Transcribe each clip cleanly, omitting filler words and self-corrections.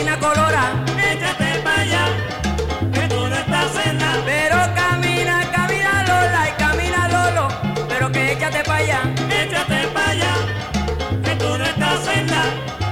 vaina colora. Échate pa' allá, que tú no estás en nada. Pero camina, camina Lola y camina Lolo, pero que échate pa' allá. Échate pa' allá, que tú no estás en nada.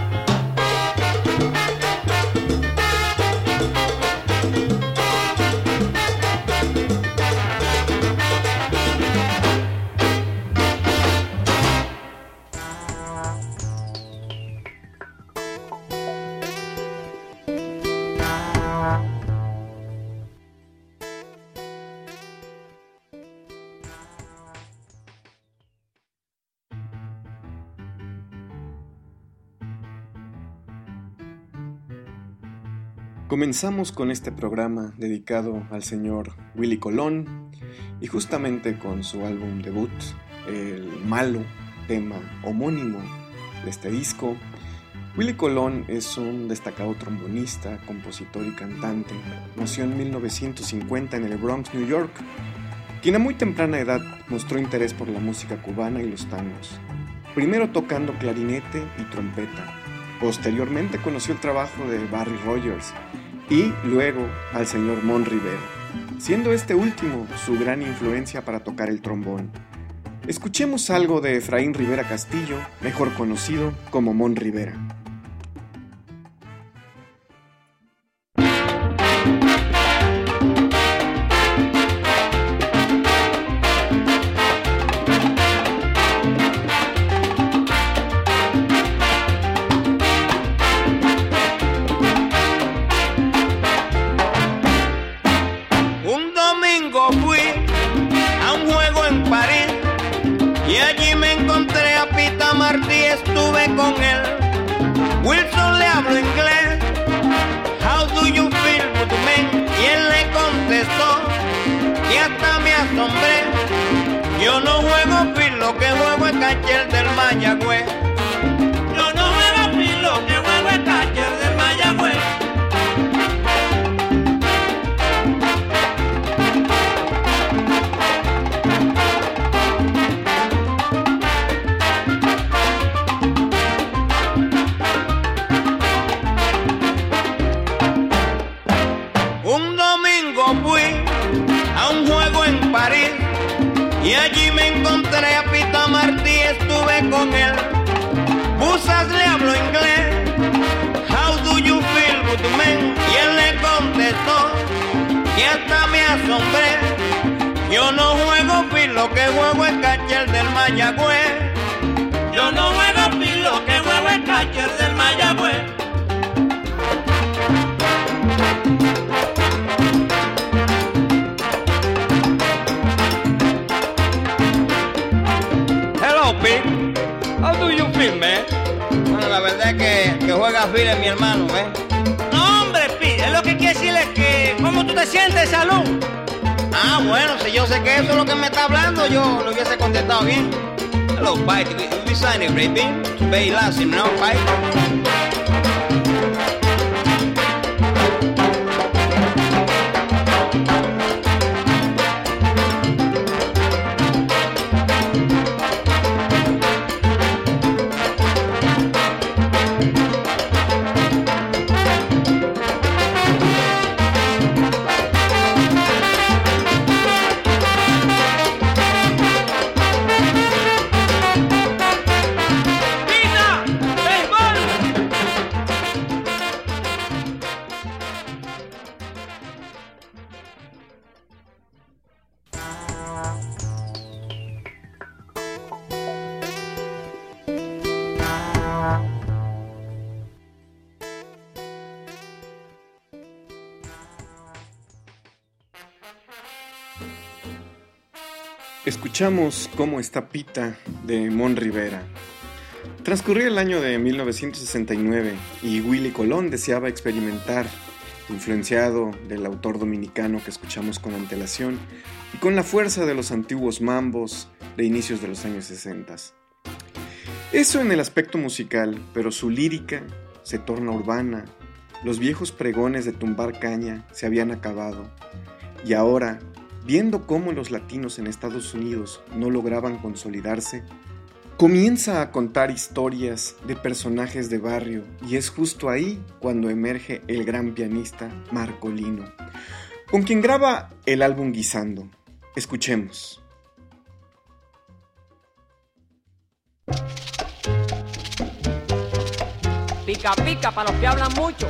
Comenzamos con este programa dedicado al señor Willie Colón y justamente con su álbum debut, el malo tema homónimo de este disco. Willie Colón es un destacado trombonista, compositor y cantante. Nació en 1950 en el Bronx, New York, quien a muy temprana edad mostró interés por la música cubana y los tangos, primero tocando clarinete y trompeta. Posteriormente conoció el trabajo de Barry Rogers y luego al señor Mon Rivera, siendo este último su gran influencia para tocar el trombón. Escuchemos algo de Efraín Rivera Castillo, mejor conocido como Mon Rivera. Estuve con él. Wilson le hablo inglés. How do you feel, good man? Y él le contestó que hasta me asombré. Yo no juego filo, que juego es catcher del Mayagüez. Yo no juego filo, que juego es catcher del Mayagüez. Y allí me encontré a Pita Martí, estuve con él. Busas le hablo inglés. How do you feel, good man? Y él le contestó que hasta me asombré. Yo no juego filo, que juego es catcher del Mayagüez. Yo no juego filo, que juego es catcher del Mayagüez. How do you feel, man? Bueno, la verdad es que juega fila mi hermano, ¿eh? No, hombre, Pi, es lo que quiere decirle es que ¿cómo tú te sientes, salud? Ah, bueno, si yo sé que eso es lo que me está hablando, yo lo hubiese contestado bien. Hello, Pai, we sign it, baby. Very last, you know, Pai. Escuchamos Cómo está Pita de Mon Rivera. Transcurría el año de 1969 y Willie Colón deseaba experimentar, influenciado del autor dominicano que escuchamos con antelación y con la fuerza de los antiguos mambos de inicios de los años 60. Eso en el aspecto musical, pero su lírica se torna urbana. Los viejos pregones de tumbar caña se habían acabado y ahora, viendo cómo los latinos en Estados Unidos no lograban consolidarse, Comienza a contar historias de personajes de barrio y es justo ahí cuando emerge el gran pianista Marcolino, con quien graba el álbum Guisando. Escuchemos. Pica pica para los que hablan mucho.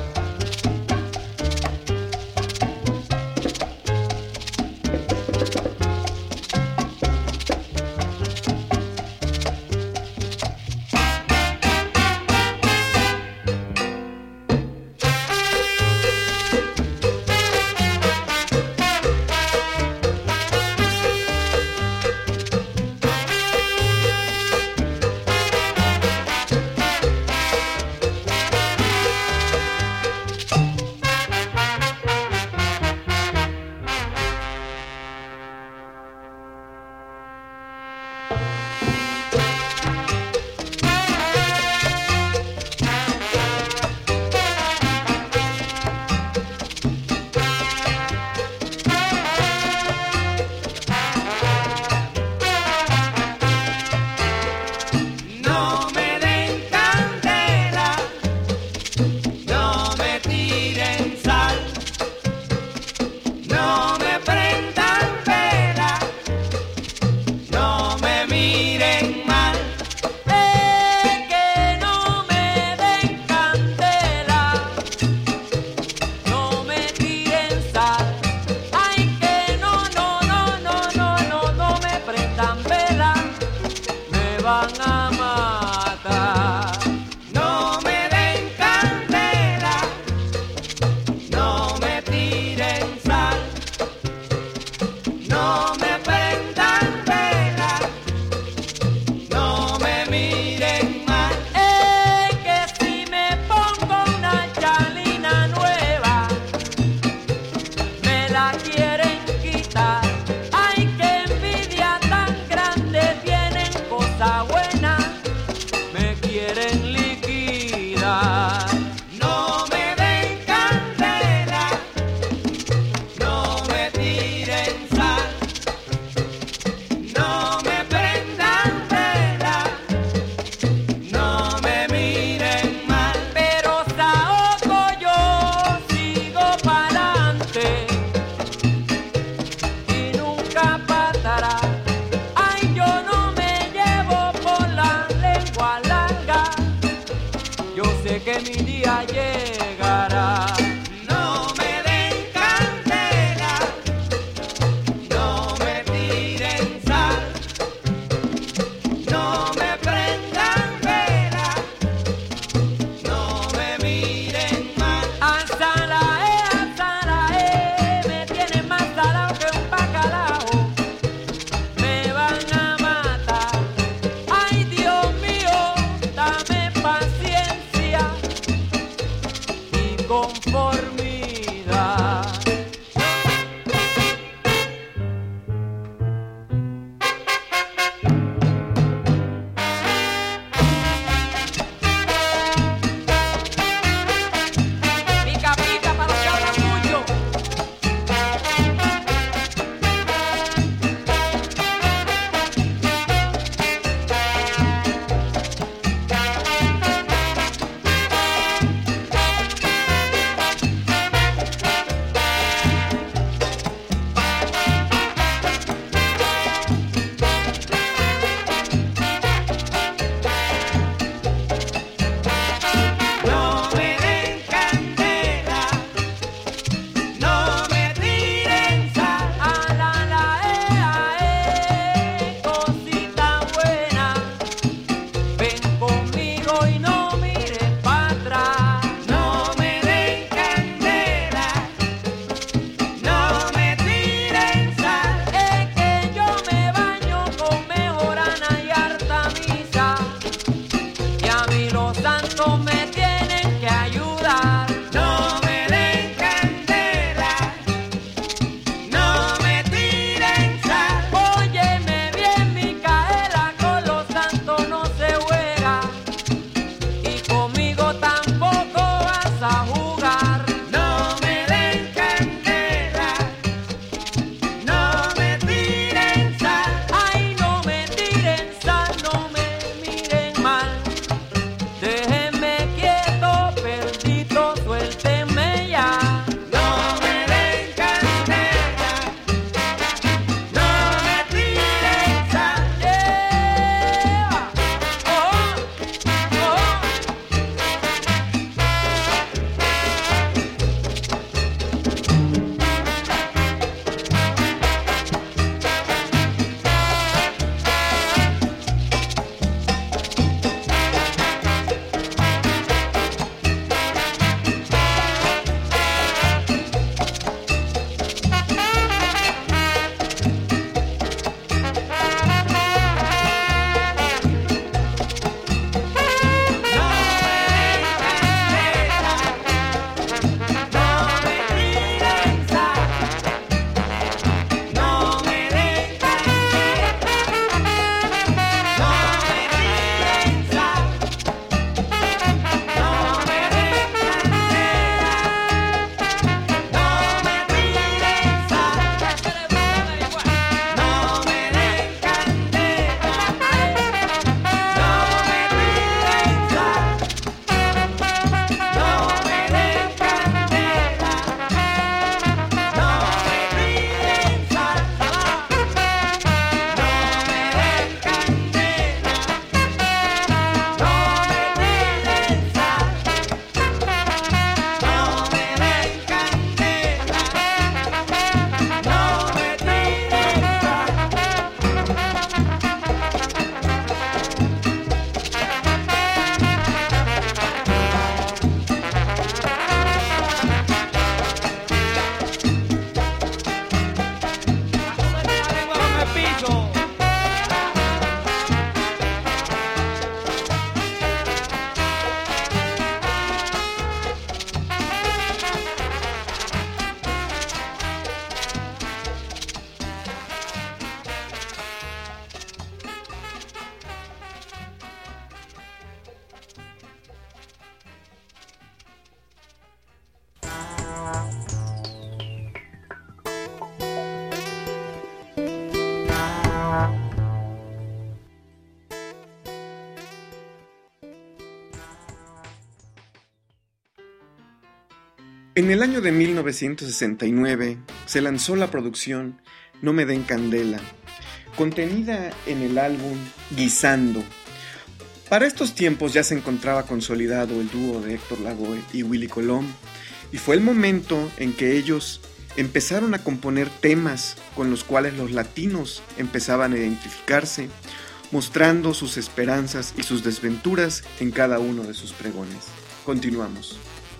En el año de 1969 se lanzó la producción No me den candela, contenida en el álbum Guisando. Para estos tiempos ya se encontraba consolidado el dúo de Héctor Lavoe y Willy Colón, y fue el momento en que ellos empezaron a componer temas con los cuales los latinos empezaban a identificarse, mostrando sus esperanzas y sus desventuras en cada uno de sus pregones. Continuamos.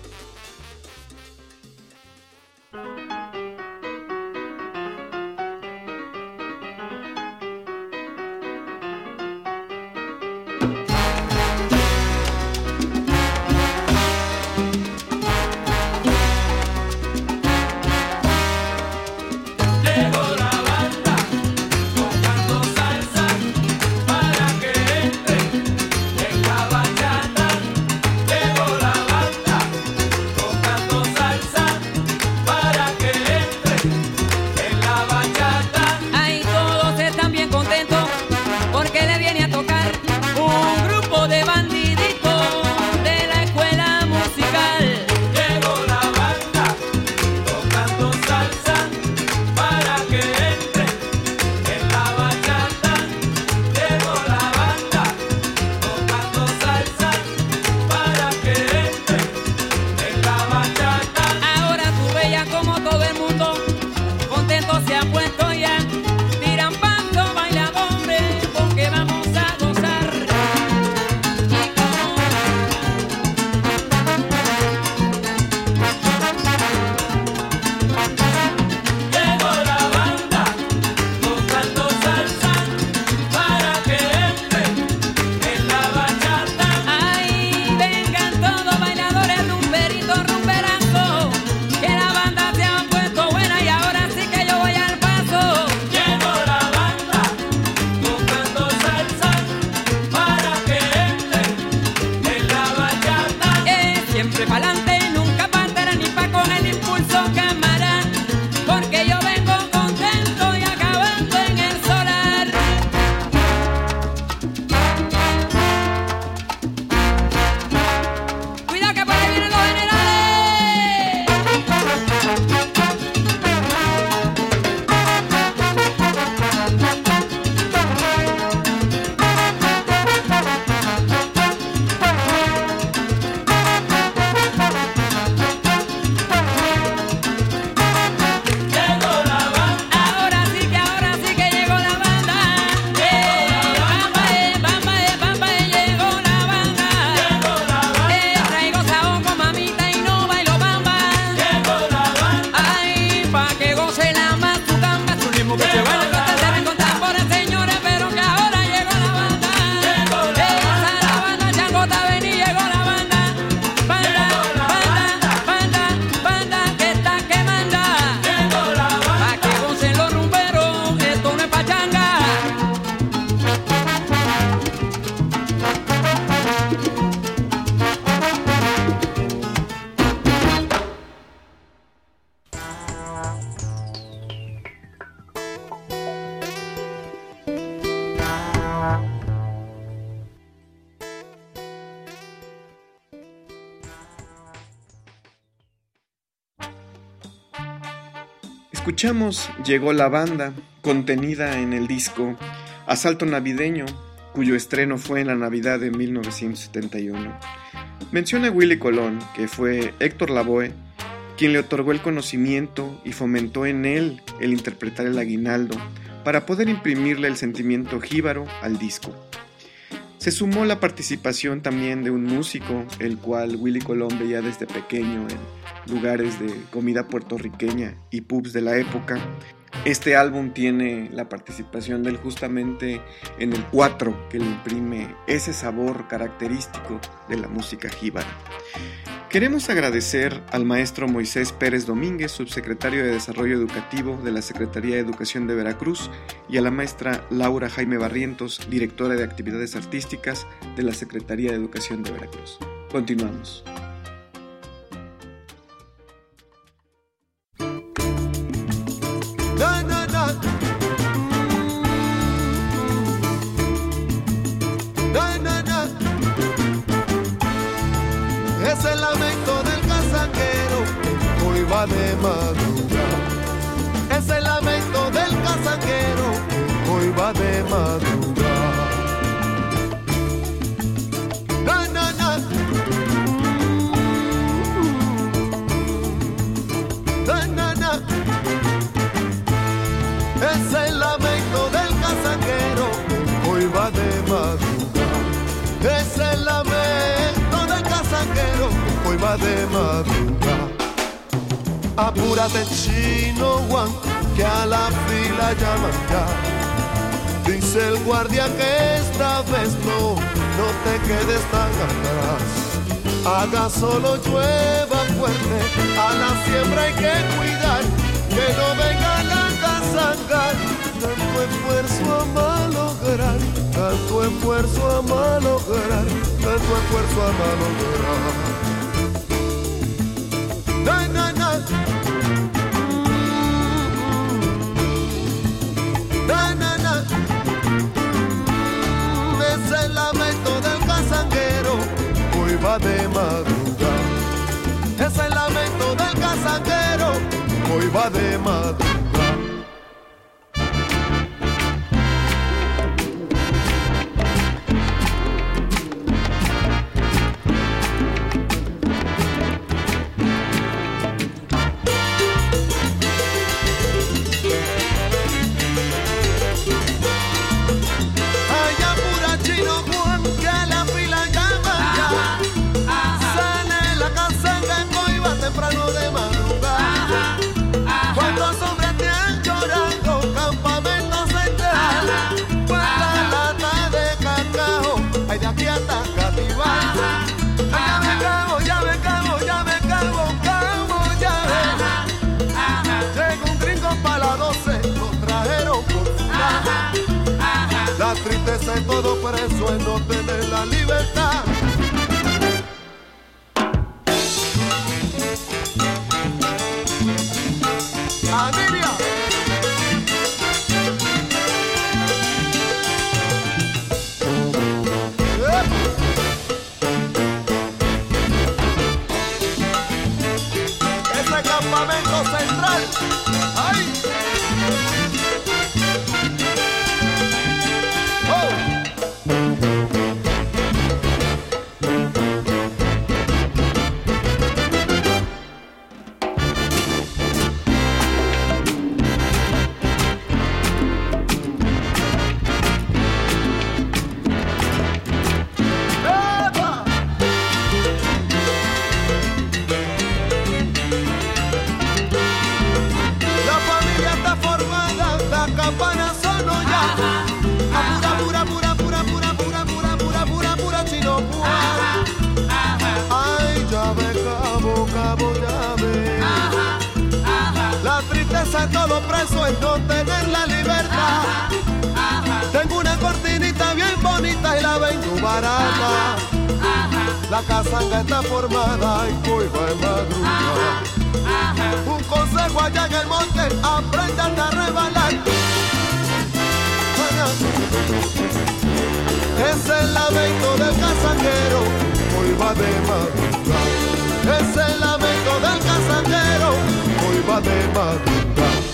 Escuchamos Llegó la banda, contenida en el disco Asalto Navideño, cuyo estreno fue en la Navidad de 1971. Menciona Willy Colón que fue Héctor Lavoe quien le otorgó el conocimiento y fomentó en él el interpretar el aguinaldo para poder imprimirle el sentimiento jíbaro al disco. Se sumó la participación también de un músico, el cual Willy Colón veía desde pequeño en lugares de comida puertorriqueña y pubs de la época. Este álbum tiene la participación de él justamente en el 4, que le imprime ese sabor característico de la música jíbara. Queremos agradecer al maestro Moisés Pérez Domínguez, subsecretario de Desarrollo Educativo de la Secretaría de Educación de Veracruz, y a la maestra Laura Jaime Barrientos, directora de Actividades Artísticas de la Secretaría de Educación de Veracruz. Continuamos. Es el lamento del casaquero va de madrugada. Es el lamento del casanguero que hoy va de madrugada. Na, na, na. Na, na, na. Es el lamento del casanguero que hoy va de madrugada. Es el lamento del casanguero que hoy va de madrugada. Apúrate, Chino Juan, que a la fila llaman ya. Dice el guardia que esta vez no te quedes tan atrás. Haga solo, llueva fuerte, a la siembra hay que cuidar, que no venga la casangar. Tanto esfuerzo a malograr, tanto esfuerzo a malograr, tanto esfuerzo a malograr. Na, na, na. Na, na, na. Es el lamento del casanguero, hoy va de madrugada. Es el lamento del casanguero, hoy va de madrugada. La tristeza de todo preso es no tener la libertad. ¡Anilia! Ese campamento central. ¡Ay! Todo preso es no tener la libertad. Tengo una cortinita bien bonita y la vendo barata. La casanga está formada y hoy va en madrugada. Un consejo allá en el monte, aprendan a rebalar. Es el lamento del casanguero, hoy va de madrugada. Es el lamento del casanguero, hoy va de madrugada.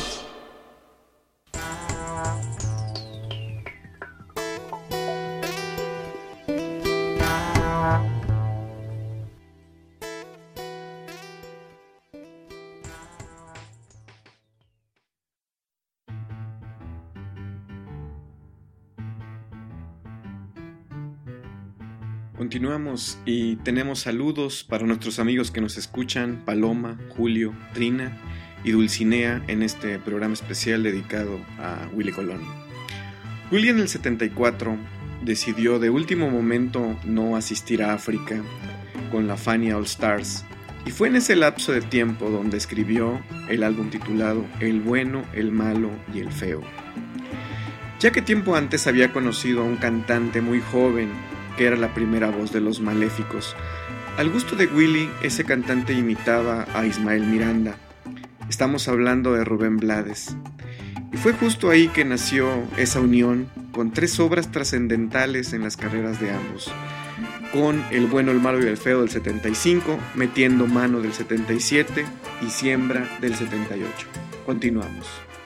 Continuamos y tenemos saludos para nuestros amigos que nos escuchan, Paloma, Julio, Rina y Dulcinea en este programa especial dedicado a Willy Colón. Willy en el 74 decidió de último momento no asistir a África con la Fania All Stars y fue en ese lapso de tiempo donde escribió el álbum titulado El bueno, el malo y el feo. Ya que tiempo antes había conocido a un cantante muy joven que era la primera voz de Los Maléficos. Al gusto de Willy, ese cantante imitaba a Ismael Miranda. Estamos hablando de Rubén Blades. Y fue justo ahí que nació esa unión con 3 obras trascendentales en las carreras de ambos. con El bueno, el malo y el feo del 75, Metiendo mano del 77 y Siembra del 78. Continuamos.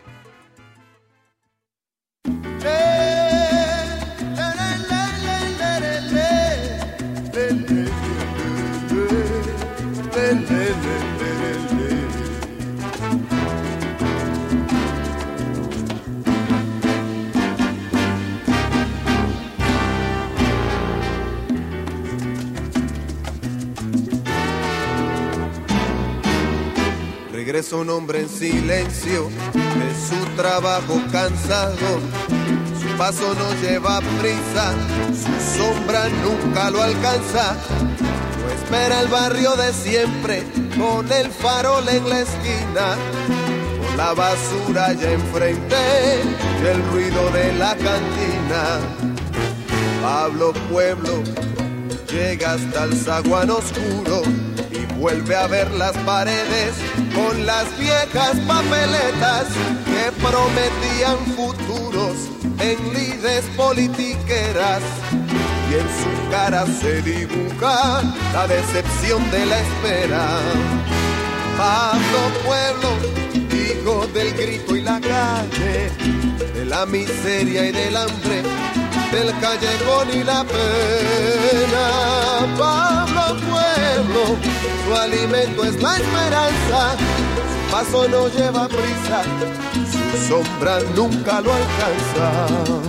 Regresa un hombre en silencio de su trabajo cansado. Su paso no lleva prisa, su sombra nunca lo alcanza. Lo espera el barrio de siempre, con el farol en la esquina, con la basura ya enfrente y el ruido de la cantina. Pablo Pueblo llega hasta el zaguán oscuro y vuelve a ver las paredes con las viejas papeletas que prometían futuros en lides politiqueras. Y en su cara se dibuja la decepción de la espera. Pablo Pueblo, hijo del grito y la calle, de la miseria y del hambre, del callejón y la pena. Pablo Pueblo, su alimento es la esperanza, su paso no lleva prisa, su sombra nunca lo alcanza.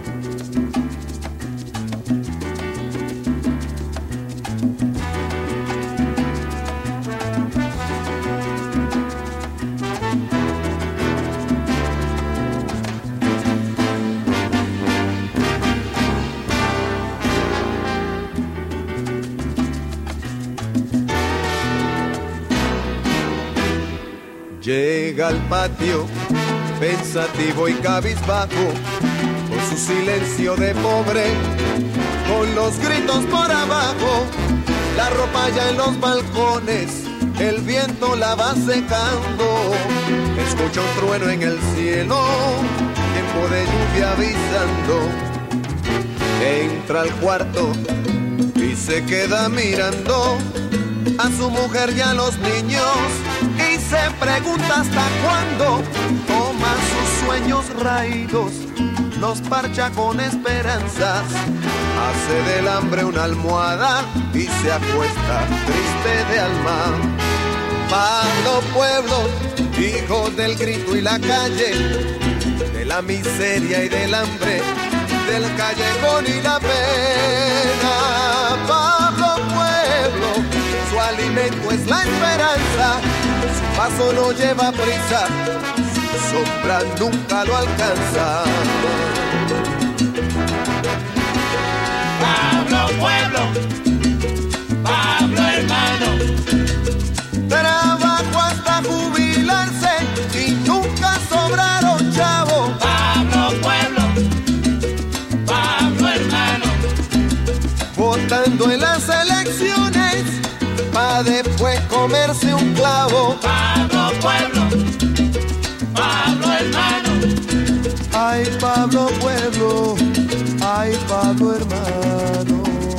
Llega al patio, pensativo y cabizbajo, con su silencio de pobre, con los gritos por abajo, la ropa ya en los balcones, el viento la va secando. Escucha un trueno en el cielo, tiempo de lluvia avisando. Entra al cuarto y se queda mirando a su mujer y a los niños, y se pregunta hasta cuándo toma sus sueños raídos, los parcha con esperanzas, hace del hambre una almohada y se acuesta triste de alma. Pablo Pueblo, hijo del grito y la calle, de la miseria y del hambre, del callejón y la pena. Pablo Pueblo, su alimento es la esperanza, su paso no lleva prisa, su sombra nunca lo alcanza. Pablo Pueblo, Pablo hermano, trabajo hasta jubilarse y nunca sobraron chavos. Pablo Pueblo, Pablo hermano, Votando en las elecciones pa' después comerse un clavo. Pablo Pueblo, Pablo hermano, Ay, Pablo Pueblo, ay, Pablo hermano.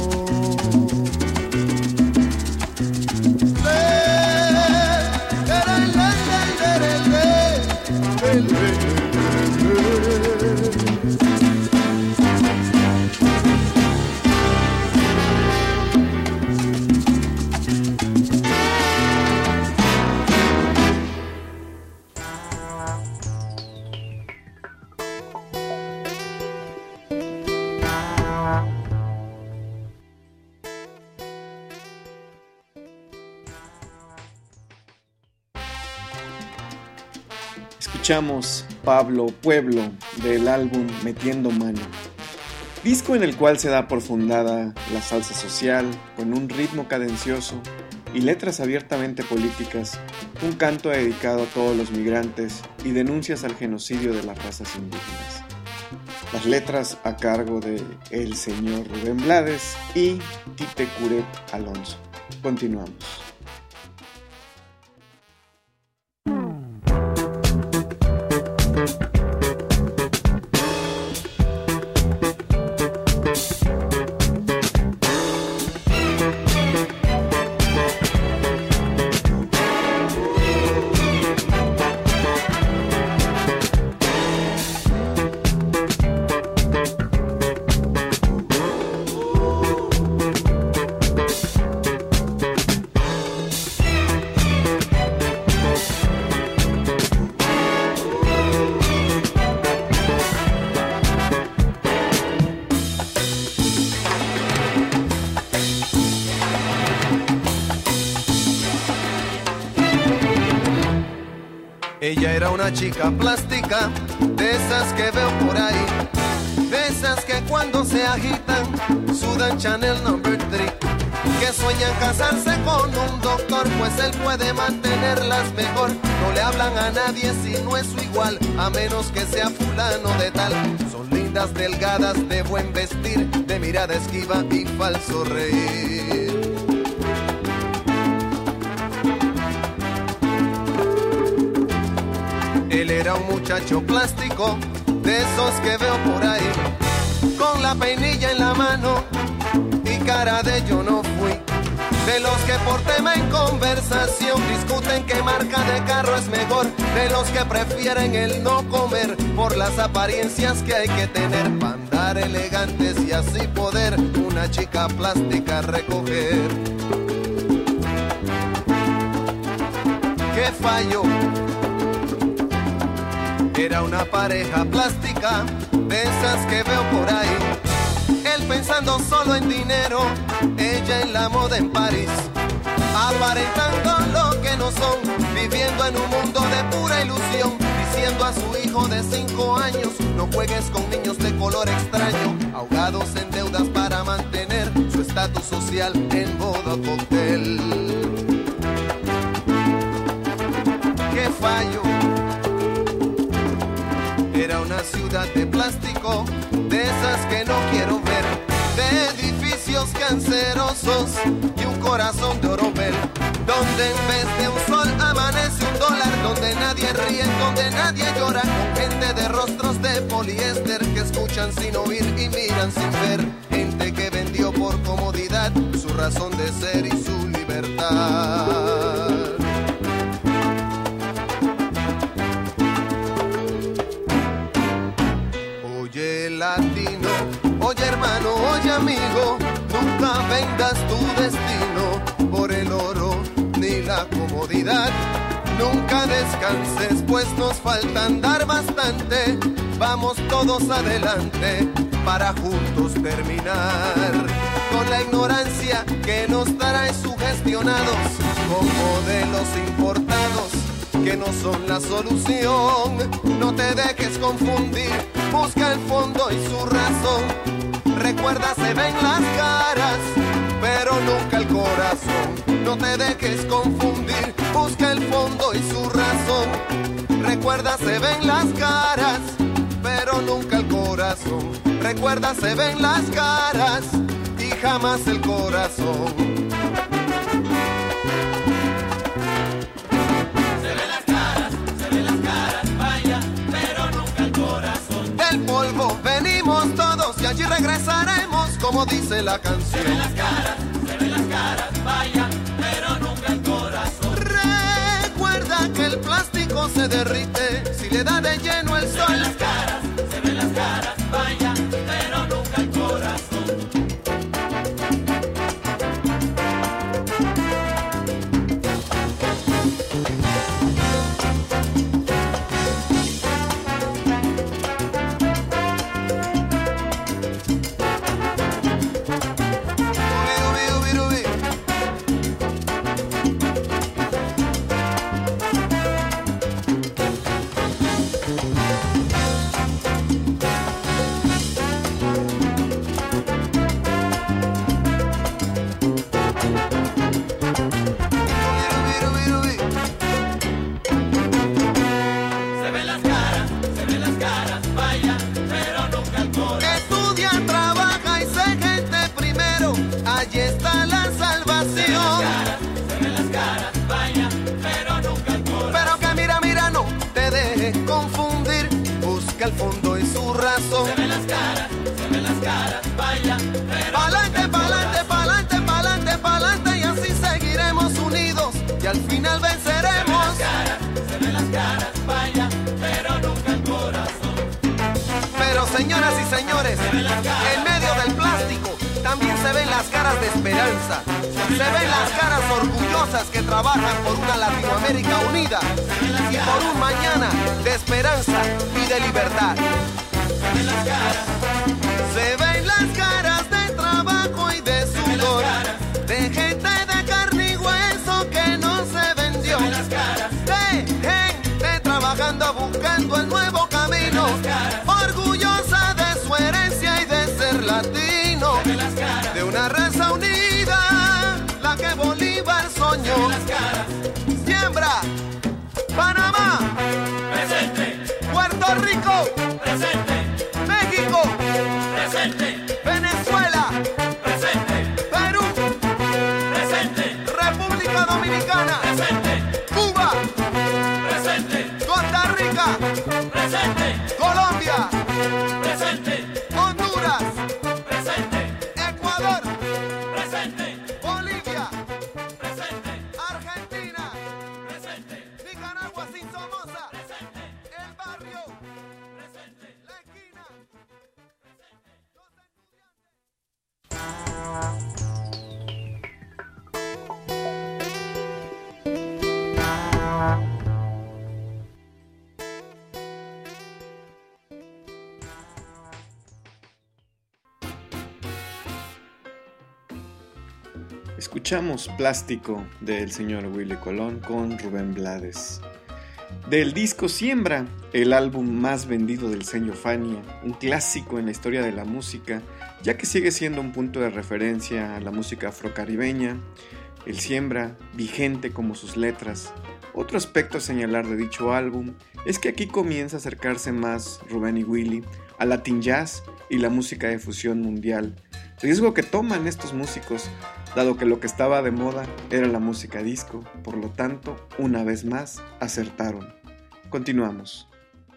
Escuchamos Pablo Pueblo del álbum Metiendo Mano, disco en el cual se da por fundada la salsa social con un ritmo cadencioso y letras abiertamente políticas, un canto dedicado a todos los migrantes y denuncias al genocidio de las razas indígenas. Las letras a cargo de el señor Rubén Blades y Tite Curet Alonso. Continuamos. Ella era una chica plástica, de esas que veo por ahí, de esas que cuando se agitan sudan Chanel No. 3, que sueñan casarse con un doctor, pues él puede mantenerlas mejor. No le hablan a nadie si no es su igual, a menos que sea fulano de tal. Son lindas, delgadas, de buen vestir, de mirada esquiva y falso reír. Él era un muchacho plástico, de esos que veo por ahí, con la peinilla en la mano y cara de yo no fui. De los que por tema en conversación discuten qué marca de carro es mejor. De los que prefieren el no comer por las apariencias que hay que tener para andar elegantes y así poder una chica plástica recoger. ¿Qué falló? Era una pareja plástica, de esas que veo por ahí. Él pensando solo en dinero, ella en la moda en París. Aparentando lo que no son, viviendo en un mundo de pura ilusión. Diciendo a su hijo de 5 años, no juegues con niños de color extraño. Ahogados en deudas para mantener su estatus social en boda o cóctel. ¿Qué fallo? Era una ciudad de plástico, de esas que no quiero ver, de edificios cancerosos y un corazón de oropel, donde en vez de un sol amanece un dólar, donde nadie ríe, donde nadie llora, con gente de rostros de poliéster que escuchan sin oír y miran sin ver, gente que vendió por comodidad su razón de ser y su libertad. Oye latino, oye hermano, oye amigo, nunca vendas tu destino por el oro ni la comodidad. Nunca descanses, pues nos falta andar bastante. Vamos todos adelante para juntos terminar con la ignorancia que nos trae sugestionados con modelos importados que no son la solución. No te dejes confundir, busca el fondo y su razón. Recuerda, se ven las caras, pero nunca el corazón. No te dejes confundir, busca el fondo y su razón. Recuerda, se ven las caras, pero nunca el corazón. Recuerda, se ven las caras y jamás el corazón. Del polvo venimos todos y allí regresaremos, como dice la canción. Se ven las caras, vaya, pero nunca el corazón. Recuerda que el plástico se derrite si le da de lleno el sol. Se ven las caras, vaya, pero nunca el corazón. El fondo y su razón. Se ven las caras, vaya, pero pa'lante, pa'lante, pa'lante, pa'lante, pa'lante, y así seguiremos unidos y al final venceremos. Se ven las caras, vaya, pero nunca el corazón. Pero señoras y señores, en medio del plástico también se ven las caras de esperanza. Se ven las caras orgullosas que trabajan por una Latinoamérica unida y por un mañana de esperanza y de libertad. Se ven las caras de trabajo y de sudor, de gente de carne y hueso que no se vendió, de gente otoño. Siembra, Panamá, Presente, Puerto Rico, presente, México, presente, Venezuela, presente, Perú, presente, República Dominicana, presente, Cuba, presente, Costa Rica, presente, Colombia, presente, Honduras, presente, Ecuador, presente, Bolivia, presente, Argentina, presente, Nicaragua sin Somoza, presente, el barrio, presente. la esquina. Escuchamos Plástico del señor Willy Colón con Rubén Blades. Del disco Siembra, el álbum más vendido del sello Fania, un clásico en la historia de la música, ya que sigue siendo un punto de referencia a la música afrocaribeña, el Siembra, vigente como sus letras. Otro aspecto a señalar de dicho álbum es que aquí comienza a acercarse más Rubén y Willy al Latin Jazz y la música de fusión mundial, riesgo que toman estos músicos, dado que lo que estaba de moda era la música disco, por lo tanto, una vez más, acertaron. Continuamos.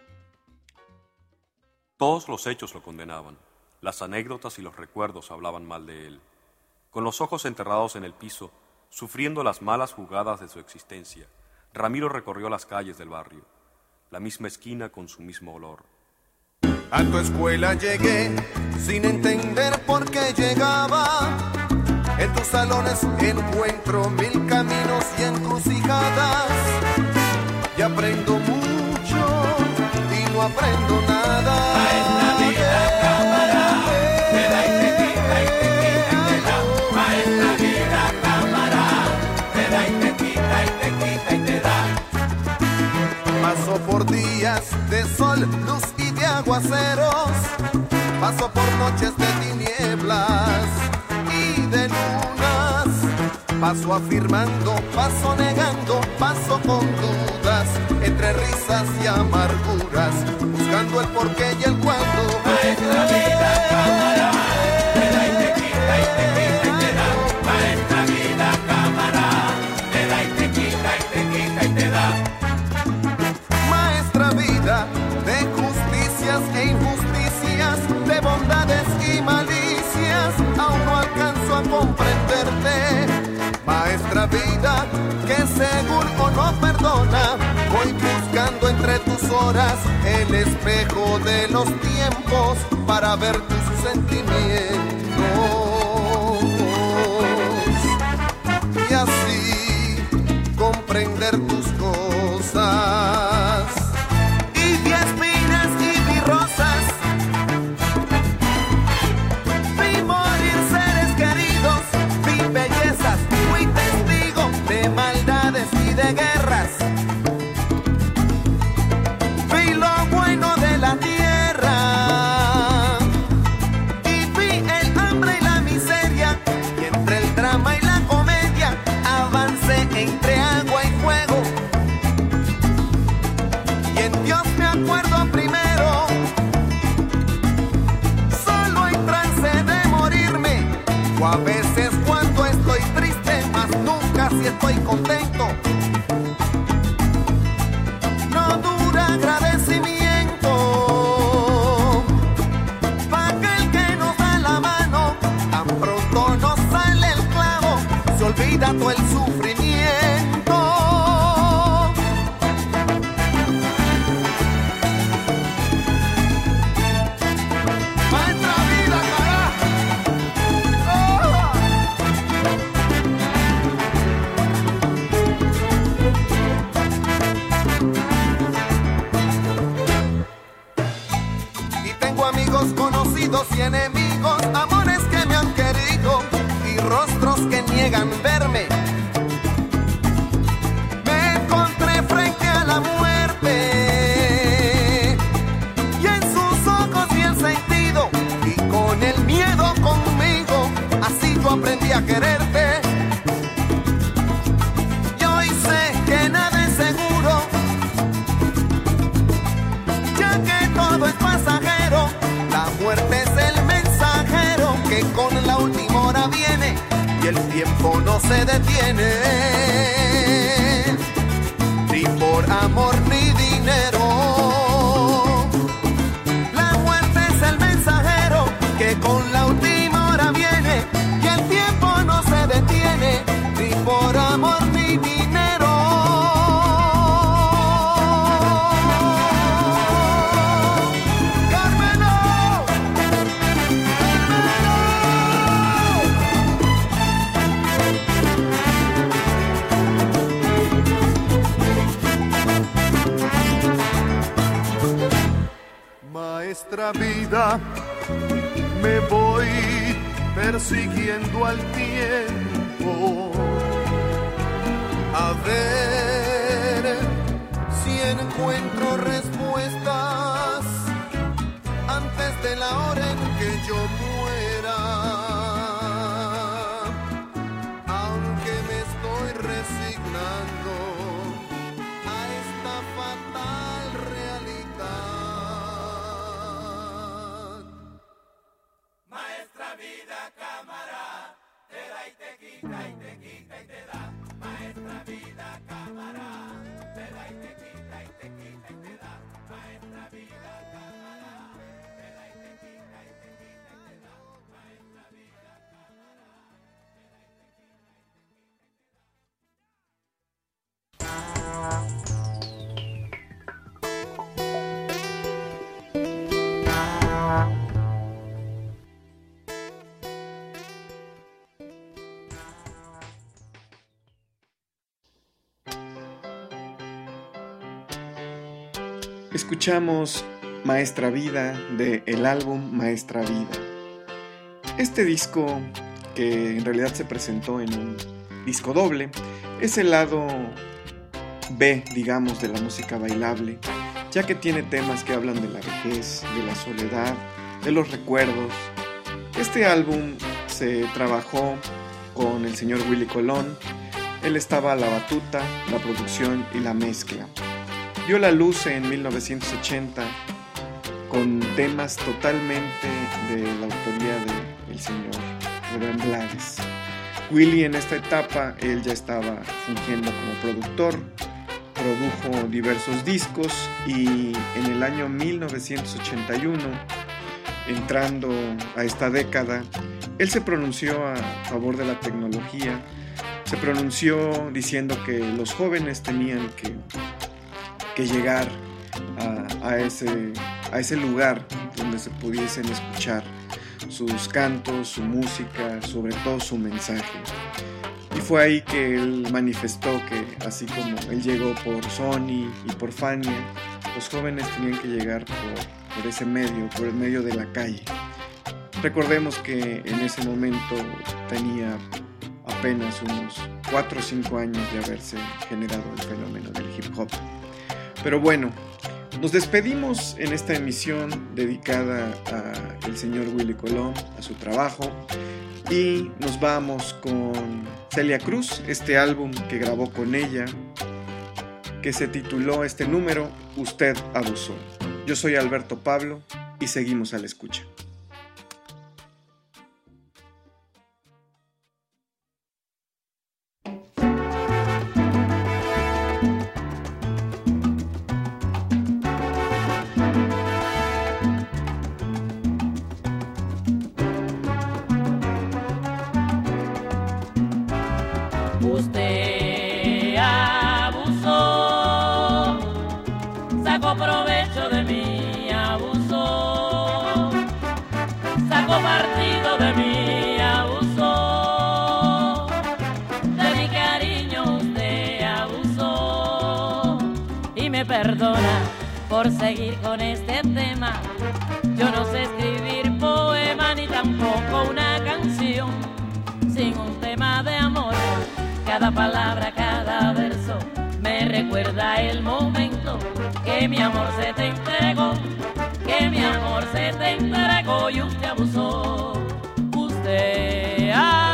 Todos los hechos lo condenaban, las anécdotas y los recuerdos hablaban mal de él. Con los ojos enterrados en el piso, sufriendo las malas jugadas de su existencia, Ramiro recorrió las calles del barrio, la misma esquina con su mismo olor. A tu escuela llegué sin entender por qué llegaba. En tus salones encuentro mil caminos y encrucijadas. Y aprendo mucho y no aprendo nada. Maestra vida, cámara, te da y te quita y te quita y te da. Maestra vida, cámara, te da y te quita y te quita y te da. Paso por días de sol, luz y de aguaceros. Paso por noches de tinieblas y de lunas. Paso afirmando, paso negando, paso con dudas, entre risas y amarguras, buscando el porqué y el cuándo. Maestra vida, cámara, te da y te quita y te quita y te da. Maestra vida, cámara, te da y te quita y te quita y te da. Maestra vida de justicias e injusticias, de bondades y malicias, aún no alcanzo a comprenderte. Maestra vida que seguro no perdona, voy buscando entre tus horas el espejo de los tiempos para ver tus sentimientos y así comprender tus cosas. Y vi espinas y vi rosas, vi morir seres queridos, vi bellezas, fui testigo de maldades y de guerras. Vi lo bueno de la tierra y vi el hambre y la miseria, y entre el drama y la comedia avancé entre agua y fuego. Y en Dios me acuerdo primero, solo en trance de morirme, o a veces cuando estoy triste, mas nunca si estoy contento. No dura agradecimiento pa' aquel que nos da la mano, tan pronto nos sale el clavo, se olvida todo el sufrimiento. Maestra vida, carajo. Y tengo amigos conocidos y enemigos, amores que me han querido y rostros que niegan verme. Me encontré frente a la muerte y en sus ojos vi el sentido, y con el miedo conmigo, así yo aprendí a quererte. se detiene, ni por amor ni dinero. La muerte es el mensajero que con la última hora viene, y el tiempo no se detiene, ni por amor ni dinero. Maestra vida, me voy persiguiendo al tiempo, a ver si encuentro respuestas antes de la hora en que yo muera. Aunque me estoy resignando a esta fatal realidad. Maestra vida, cámara, te da y te quita y te quita y te da. Maestra vida, cámara, te da y te quita y te quita y te da. Maestra vida, cámara, te da y te quita y te quita y te da. Maestra vida, cámara, te da y te quita y te quita Escuchamos Maestra Vida de el álbum Maestra Vida. Este disco, que en realidad se presentó en un disco doble, es el lado B, digamos, de la música bailable, ya que tiene temas que hablan de la vejez, de la soledad, de los recuerdos. Este álbum se trabajó con el señor Willy Colón. Él estaba a la batuta, la producción y la mezcla. Vio la luz en 1980 con temas totalmente de la autoría del señor Rubén Blades. Willy en esta etapa, él ya estaba fungiendo como productor, produjo diversos discos y en el año 1981, entrando a esta década, él se pronunció a favor de la tecnología, se pronunció diciendo que los jóvenes tenían que llegar a ese lugar donde se pudiesen escuchar sus cantos, su música, sobre todo su mensaje. Y fue ahí que él manifestó que así como él llegó por Sony y por Fania, los jóvenes tenían que llegar por ese medio, por el medio de la calle. Recordemos que en ese momento tenía apenas unos 4 o 5 años de haberse generado el fenómeno del hip hop. Pero bueno, nos despedimos en esta emisión dedicada al señor Willy Colón, a su trabajo, y nos vamos con Celia Cruz, este álbum que grabó con ella, que se tituló este número, Usted abusó. Yo soy Alberto Pablo y seguimos a la escucha. Usted abusó, sacó provecho de mí, abusó, sacó partido de mí, abusó, de mi cariño usted abusó, y me perdona por seguir con este tema. Yo no sé escribir poema ni tampoco una canción sin un tema de amor. Cada palabra, cada verso me recuerda el momento que mi amor se te entregó, que mi amor se te entregó y usted abusó. Usted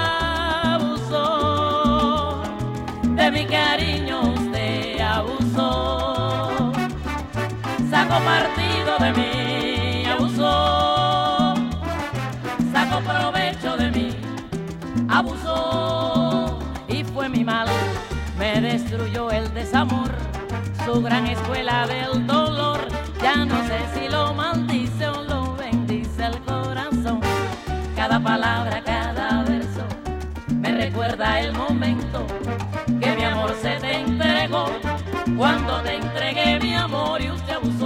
abusó de mi cariño, usted abusó, sacó partido de mí, abusó, sacó provecho de mí, abusó. mi mal, me destruyó el desamor, su gran escuela del dolor. Ya no sé si lo maldice o lo bendice el corazón. Cada palabra, cada verso me recuerda el momento que mi amor se te entregó. Cuando te entregué mi amor y usted abusó